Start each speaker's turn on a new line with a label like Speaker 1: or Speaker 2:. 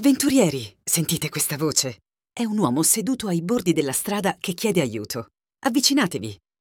Speaker 1: Avventurieri, sentite questa voce? È un uomo seduto ai bordi della strada che chiede aiuto. Avvicinatevi,